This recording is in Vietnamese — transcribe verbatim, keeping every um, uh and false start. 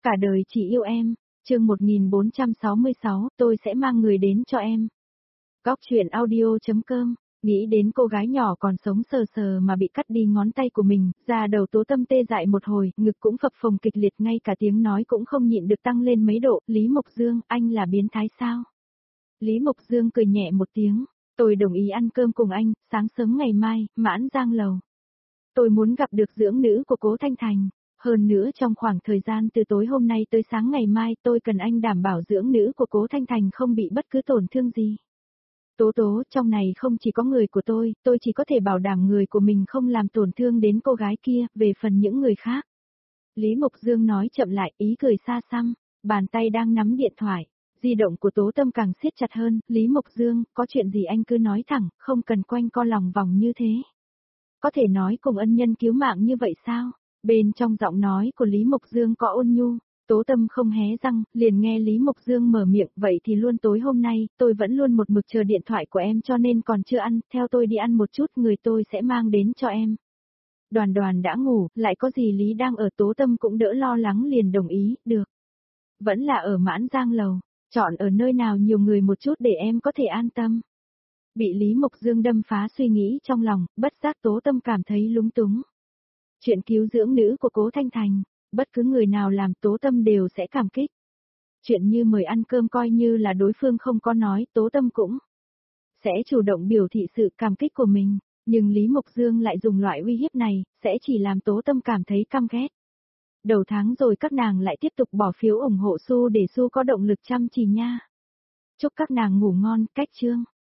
Cả đời chỉ yêu em, chương một nghìn bốn trăm sáu mươi sáu, tôi sẽ mang người đến cho em. Góc truyện audio.com, nghĩ đến cô gái nhỏ còn sống sờ sờ mà bị cắt đi ngón tay của mình, da đầu Tố Tâm tê dại một hồi, ngực cũng phập phồng kịch liệt, ngay cả tiếng nói cũng không nhịn được tăng lên mấy độ. Lý Mộc Dương, anh là biến thái sao? Lý Mộc Dương cười nhẹ một tiếng, tôi đồng ý ăn cơm cùng anh, sáng sớm ngày mai, Mãn Giang lầu. Tôi muốn gặp được dưỡng nữ của Cố Thanh Thành. Hơn nữa trong khoảng thời gian từ tối hôm nay tới sáng ngày mai tôi cần anh đảm bảo dưỡng nữ của Cố Thanh Thành không bị bất cứ tổn thương gì. Tố tố, trong này không chỉ có người của tôi, tôi chỉ có thể bảo đảm người của mình không làm tổn thương đến cô gái kia, về phần những người khác. Lý Mộc Dương nói chậm lại, ý cười xa xăm, bàn tay đang nắm điện thoại. Di động của Tố Tâm càng siết chặt hơn. Lý Mộc Dương, có chuyện gì anh cứ nói thẳng, không cần quanh co lòng vòng như thế. Có thể nói cùng ân nhân cứu mạng như vậy sao? Bên trong giọng nói của Lý Mộc Dương có ôn nhu. Tố Tâm không hé răng, liền nghe Lý Mộc Dương mở miệng, vậy thì luôn tối hôm nay, tôi vẫn luôn một mực chờ điện thoại của em cho nên còn chưa ăn, theo tôi đi ăn một chút, người tôi sẽ mang đến cho em. Đoàn Đoàn đã ngủ, lại có gì Lý đang ở. Tố Tâm cũng đỡ lo lắng liền đồng ý, được. Vẫn là ở Mãn Giang lầu, chọn ở nơi nào nhiều người một chút để em có thể an tâm. Bị Lý Mộc Dương đâm phá suy nghĩ trong lòng, bất giác Tố Tâm cảm thấy lúng túng. Chuyện cứu dưỡng nữ của Cố Thanh Thành, bất cứ người nào làm Tố Tâm đều sẽ cảm kích. Chuyện như mời ăn cơm coi như là đối phương không có nói, Tố Tâm cũng sẽ chủ động biểu thị sự cảm kích của mình, nhưng Lý Mộc Dương lại dùng loại uy hiếp này, sẽ chỉ làm Tố Tâm cảm thấy căm ghét. Đầu tháng rồi các nàng lại tiếp tục bỏ phiếu ủng hộ Su để Su có động lực chăm chỉ nha. Chúc các nàng ngủ ngon, cách chương.